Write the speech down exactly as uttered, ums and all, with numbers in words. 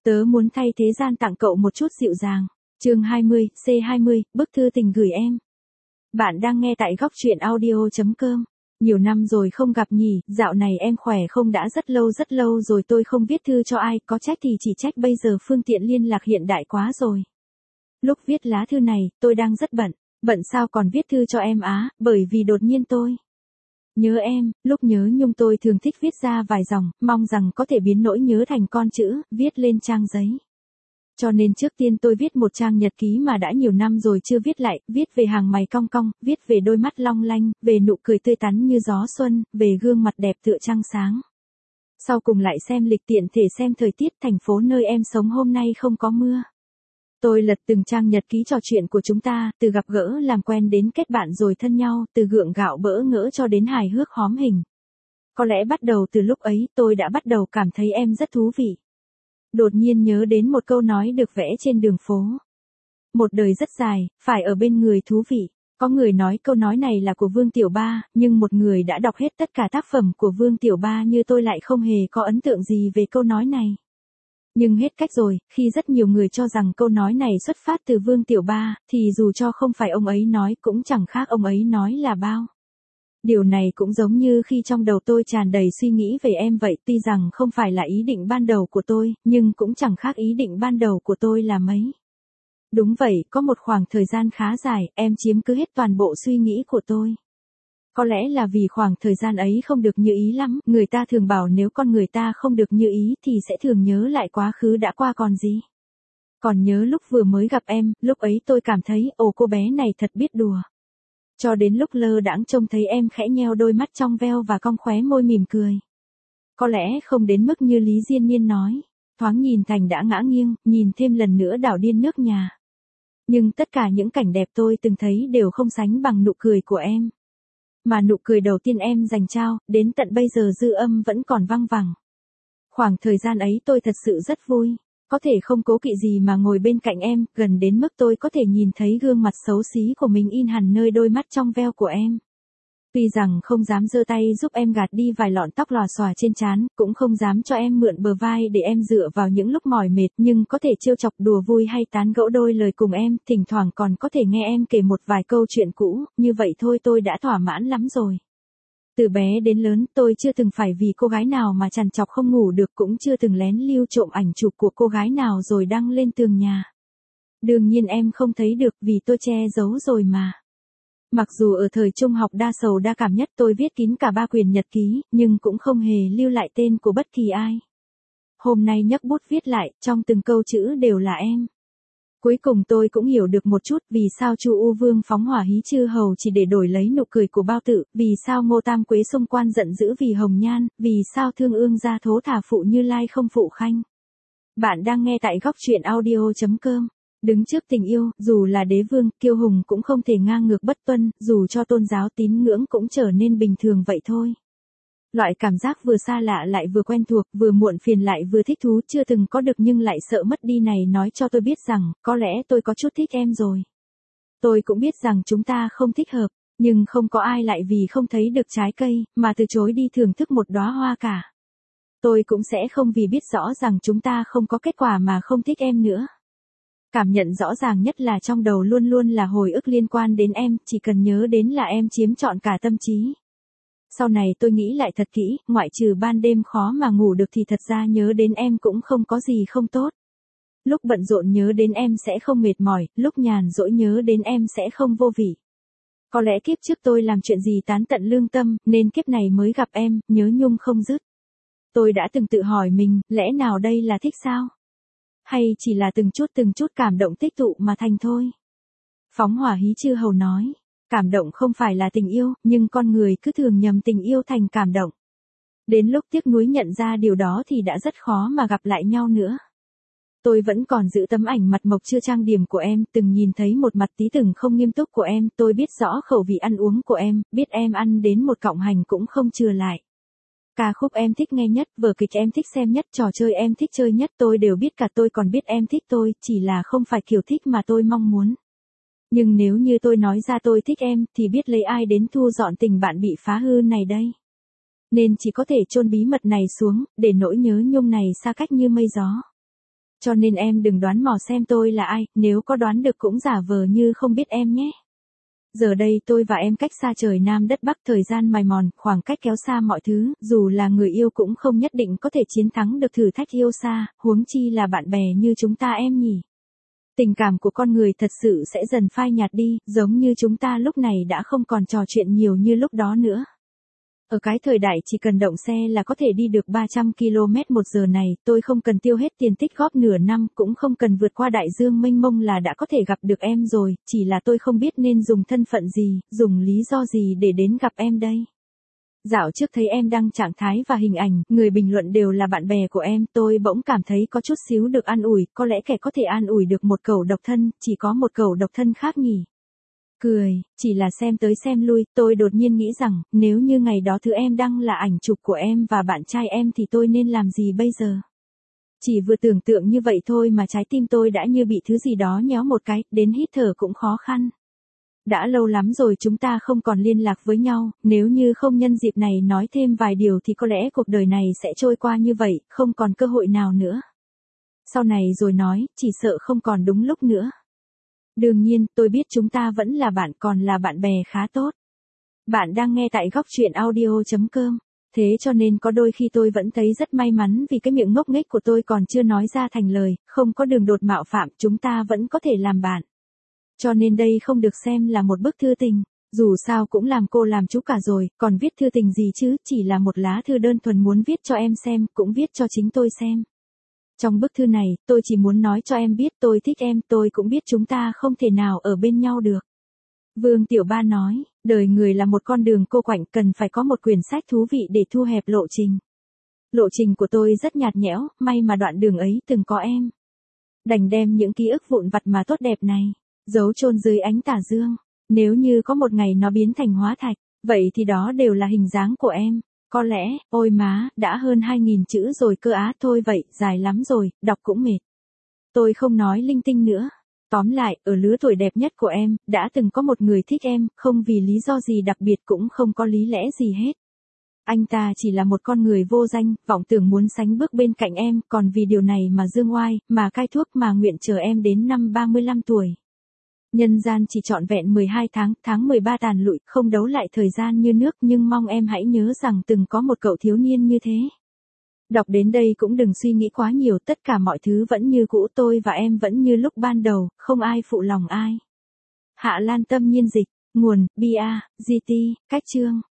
Tớ muốn thay thế gian tặng cậu một chút dịu dàng. Chương hai mươi, C hai mươi, bức thư tình gửi em. Bạn đang nghe tại góc truyện audio chấm com. Nhiều năm rồi không gặp nhỉ, dạo này em khỏe không, đã rất lâu rất lâu rồi tôi không viết thư cho ai, có trách thì chỉ trách bây giờ phương tiện liên lạc hiện đại quá rồi. Lúc viết lá thư này, tôi đang rất bận. Bận sao còn viết thư cho em á, bởi vì đột nhiên tôi nhớ em, lúc nhớ nhung tôi thường thích viết ra vài dòng, mong rằng có thể biến nỗi nhớ thành con chữ, viết lên trang giấy. Cho nên trước tiên tôi viết một trang nhật ký mà đã nhiều năm rồi chưa viết lại, viết về hàng mày cong cong, viết về đôi mắt long lanh, về nụ cười tươi tắn như gió xuân, về gương mặt đẹp tựa trăng sáng. Sau cùng lại xem lịch tiện thể xem thời tiết thành phố nơi em sống hôm nay không có mưa. Tôi lật từng trang nhật ký trò chuyện của chúng ta, từ gặp gỡ làm quen đến kết bạn rồi thân nhau, từ gượng gạo bỡ ngỡ cho đến hài hước hóm hình. Có lẽ bắt đầu từ lúc ấy tôi đã bắt đầu cảm thấy em rất thú vị. Đột nhiên nhớ đến một câu nói được vẽ trên đường phố. Một đời rất dài, phải ở bên người thú vị. Có người nói câu nói này là của Vương Tiểu Ba, nhưng một người đã đọc hết tất cả tác phẩm của Vương Tiểu Ba như tôi lại không hề có ấn tượng gì về câu nói này. Nhưng hết cách rồi, khi rất nhiều người cho rằng câu nói này xuất phát từ Vương Tiểu Ba, thì dù cho không phải ông ấy nói cũng chẳng khác ông ấy nói là bao. Điều này cũng giống như khi trong đầu tôi tràn đầy suy nghĩ về em vậy, tuy rằng không phải là ý định ban đầu của tôi, nhưng cũng chẳng khác ý định ban đầu của tôi là mấy. Đúng vậy, có một khoảng thời gian khá dài, em chiếm cứ hết toàn bộ suy nghĩ của tôi. Có lẽ là vì khoảng thời gian ấy không được như ý lắm, người ta thường bảo nếu con người ta không được như ý thì sẽ thường nhớ lại quá khứ đã qua còn gì. Còn nhớ lúc vừa mới gặp em, lúc ấy tôi cảm thấy, ồ cô bé này thật biết đùa. Cho đến lúc lơ đãng trông thấy em khẽ nheo đôi mắt trong veo và cong khóe môi mỉm cười. Có lẽ không đến mức như Lý Diên Niên nói, thoáng nhìn thành đã ngã nghiêng, nhìn thêm lần nữa đảo điên nước nhà. Nhưng tất cả những cảnh đẹp tôi từng thấy đều không sánh bằng nụ cười của em. Mà nụ cười đầu tiên em dành trao, đến tận bây giờ dư âm vẫn còn văng vẳng. Khoảng thời gian ấy tôi thật sự rất vui. Có thể không cố kỵ gì mà ngồi bên cạnh em, gần đến mức tôi có thể nhìn thấy gương mặt xấu xí của mình in hẳn nơi đôi mắt trong veo của em. Tuy rằng không dám giơ tay giúp em gạt đi vài lọn tóc lòa xòa trên trán, cũng không dám cho em mượn bờ vai để em dựa vào những lúc mỏi mệt, nhưng có thể trêu chọc đùa vui hay tán gẫu đôi lời cùng em, thỉnh thoảng còn có thể nghe em kể một vài câu chuyện cũ, như vậy thôi tôi đã thỏa mãn lắm rồi. Từ bé đến lớn tôi chưa từng phải vì cô gái nào mà trằn trọc không ngủ được, cũng chưa từng lén lưu trộm ảnh chụp của cô gái nào rồi đăng lên tường nhà. Đương nhiên em không thấy được vì tôi che giấu rồi mà. Mặc dù ở thời trung học đa sầu đa cảm nhất tôi viết kín cả ba quyển nhật ký, nhưng cũng không hề lưu lại tên của bất kỳ ai. Hôm nay nhấc bút viết lại, trong từng câu chữ đều là em. Cuối cùng tôi cũng hiểu được một chút vì sao Chu U Vương phóng hỏa hí chư hầu chỉ để đổi lấy nụ cười của Bao Tự, vì sao Ngô Tam Quế xung quan giận dữ vì Hồng Nhan, vì sao Thương Ương gia thố thả phụ Như Lai không phụ Khanh. Bạn đang nghe tại góc truyện audio chấm com. Đứng trước tình yêu, dù là đế vương, kiêu hùng cũng không thể ngang ngược bất tuân, dù cho tôn giáo tín ngưỡng cũng trở nên bình thường vậy thôi. Loại cảm giác vừa xa lạ lại vừa quen thuộc, vừa muộn phiền lại vừa thích thú chưa từng có được nhưng lại sợ mất đi này nói cho tôi biết rằng, có lẽ tôi có chút thích em rồi. Tôi cũng biết rằng chúng ta không thích hợp, nhưng không có ai lại vì không thấy được trái cây, mà từ chối đi thưởng thức một đóa hoa cả. Tôi cũng sẽ không vì biết rõ rằng chúng ta không có kết quả mà không thích em nữa. Cảm nhận rõ ràng nhất là trong đầu luôn luôn là hồi ức liên quan đến em, chỉ cần nhớ đến là em chiếm trọn cả tâm trí. Sau này tôi nghĩ lại thật kỹ, ngoại trừ ban đêm khó mà ngủ được thì thật ra nhớ đến em cũng không có gì không tốt. Lúc bận rộn nhớ đến em sẽ không mệt mỏi, lúc nhàn rỗi nhớ đến em sẽ không vô vị. Có lẽ kiếp trước tôi làm chuyện gì tán tận lương tâm, nên kiếp này mới gặp em, nhớ nhung không dứt. Tôi đã từng tự hỏi mình, lẽ nào đây là thích sao? Hay chỉ là từng chút từng chút cảm động tích tụ mà thành thôi? Phóng hỏa hí chư hầu nói. Cảm động không phải là tình yêu, nhưng con người cứ thường nhầm tình yêu thành cảm động. Đến lúc tiếc nuối nhận ra điều đó thì đã rất khó mà gặp lại nhau nữa. Tôi vẫn còn giữ tấm ảnh mặt mộc chưa trang điểm của em, từng nhìn thấy một mặt tí từng không nghiêm túc của em, tôi biết rõ khẩu vị ăn uống của em, biết em ăn đến một cọng hành cũng không chừa lại. Ca khúc em thích nghe nhất, vở kịch em thích xem nhất, trò chơi em thích chơi nhất tôi đều biết cả, tôi còn biết em thích tôi, chỉ là không phải kiểu thích mà tôi mong muốn. Nhưng nếu như tôi nói ra tôi thích em, thì biết lấy ai đến thu dọn tình bạn bị phá hư này đây. Nên chỉ có thể chôn bí mật này xuống, để nỗi nhớ nhung này xa cách như mây gió. Cho nên em đừng đoán mò xem tôi là ai, nếu có đoán được cũng giả vờ như không biết em nhé. Giờ đây tôi và em cách xa trời Nam đất Bắc, thời gian mài mòn, khoảng cách kéo xa mọi thứ, dù là người yêu cũng không nhất định có thể chiến thắng được thử thách yêu xa, huống chi là bạn bè như chúng ta em nhỉ. Tình cảm của con người thật sự sẽ dần phai nhạt đi, giống như chúng ta lúc này đã không còn trò chuyện nhiều như lúc đó nữa. Ở cái thời đại chỉ cần động xe là có thể đi được ba trăm ki lô mét một giờ này, tôi không cần tiêu hết tiền tích góp nửa năm, cũng không cần vượt qua đại dương mênh mông là đã có thể gặp được em rồi, chỉ là tôi không biết nên dùng thân phận gì, dùng lý do gì để đến gặp em đây. Dạo trước thấy em đăng trạng thái và hình ảnh, người bình luận đều là bạn bè của em, tôi bỗng cảm thấy có chút xíu được an ủi, có lẽ kẻ có thể an ủi được một cẩu độc thân, chỉ có một cẩu độc thân khác nhỉ. Cười, chỉ là xem tới xem lui, tôi đột nhiên nghĩ rằng, nếu như ngày đó thứ em đăng là ảnh chụp của em và bạn trai em thì tôi nên làm gì bây giờ? Chỉ vừa tưởng tượng như vậy thôi mà trái tim tôi đã như bị thứ gì đó nhéo một cái, đến hít thở cũng khó khăn. Đã lâu lắm rồi chúng ta không còn liên lạc với nhau, nếu như không nhân dịp này nói thêm vài điều thì có lẽ cuộc đời này sẽ trôi qua như vậy, không còn cơ hội nào nữa. Sau này rồi nói, chỉ sợ không còn đúng lúc nữa. Đương nhiên, tôi biết chúng ta vẫn là bạn, còn là bạn bè khá tốt. Bạn đang nghe tại góc truyện audio chấm com. Thế cho nên có đôi khi tôi vẫn thấy rất may mắn vì cái miệng ngốc nghếch của tôi còn chưa nói ra thành lời, không có đường đột mạo phạm, chúng ta vẫn có thể làm bạn. Cho nên đây không được xem là một bức thư tình, dù sao cũng làm cô làm chú cả rồi, còn viết thư tình gì chứ, chỉ là một lá thư đơn thuần muốn viết cho em xem, cũng viết cho chính tôi xem. Trong bức thư này, tôi chỉ muốn nói cho em biết tôi thích em, tôi cũng biết chúng ta không thể nào ở bên nhau được. Vương Tiểu Ba nói, đời người là một con đường cô quạnh, cần phải có một quyển sách thú vị để thu hẹp lộ trình. Lộ trình của tôi rất nhạt nhẽo, may mà đoạn đường ấy từng có em. Đành đem những ký ức vụn vặt mà tốt đẹp này, giấu chôn dưới ánh tà dương. Nếu như có một ngày nó biến thành hóa thạch, vậy thì đó đều là hình dáng của em. Có lẽ, ôi má, đã hơn hai nghìn chữ rồi cơ á, thôi vậy, dài lắm rồi, đọc cũng mệt. Tôi không nói linh tinh nữa. Tóm lại, ở lứa tuổi đẹp nhất của em, đã từng có một người thích em, không vì lý do gì đặc biệt cũng không có lý lẽ gì hết. Anh ta chỉ là một con người vô danh, vọng tưởng muốn sánh bước bên cạnh em, còn vì điều này mà dương oai, mà cai thuốc mà nguyện chờ em đến năm ba mươi lăm tuổi. Nhân gian chỉ trọn vẹn mười hai tháng, tháng mười ba tàn lụi, không đấu lại thời gian như nước, nhưng mong em hãy nhớ rằng từng có một cậu thiếu niên như thế. Đọc đến đây cũng đừng suy nghĩ quá nhiều, tất cả mọi thứ vẫn như cũ, tôi và em vẫn như lúc ban đầu, không ai phụ lòng ai. Hạ Lan Tâm Nhiên dịch, nguồn, bê a, giê tê, cách chương.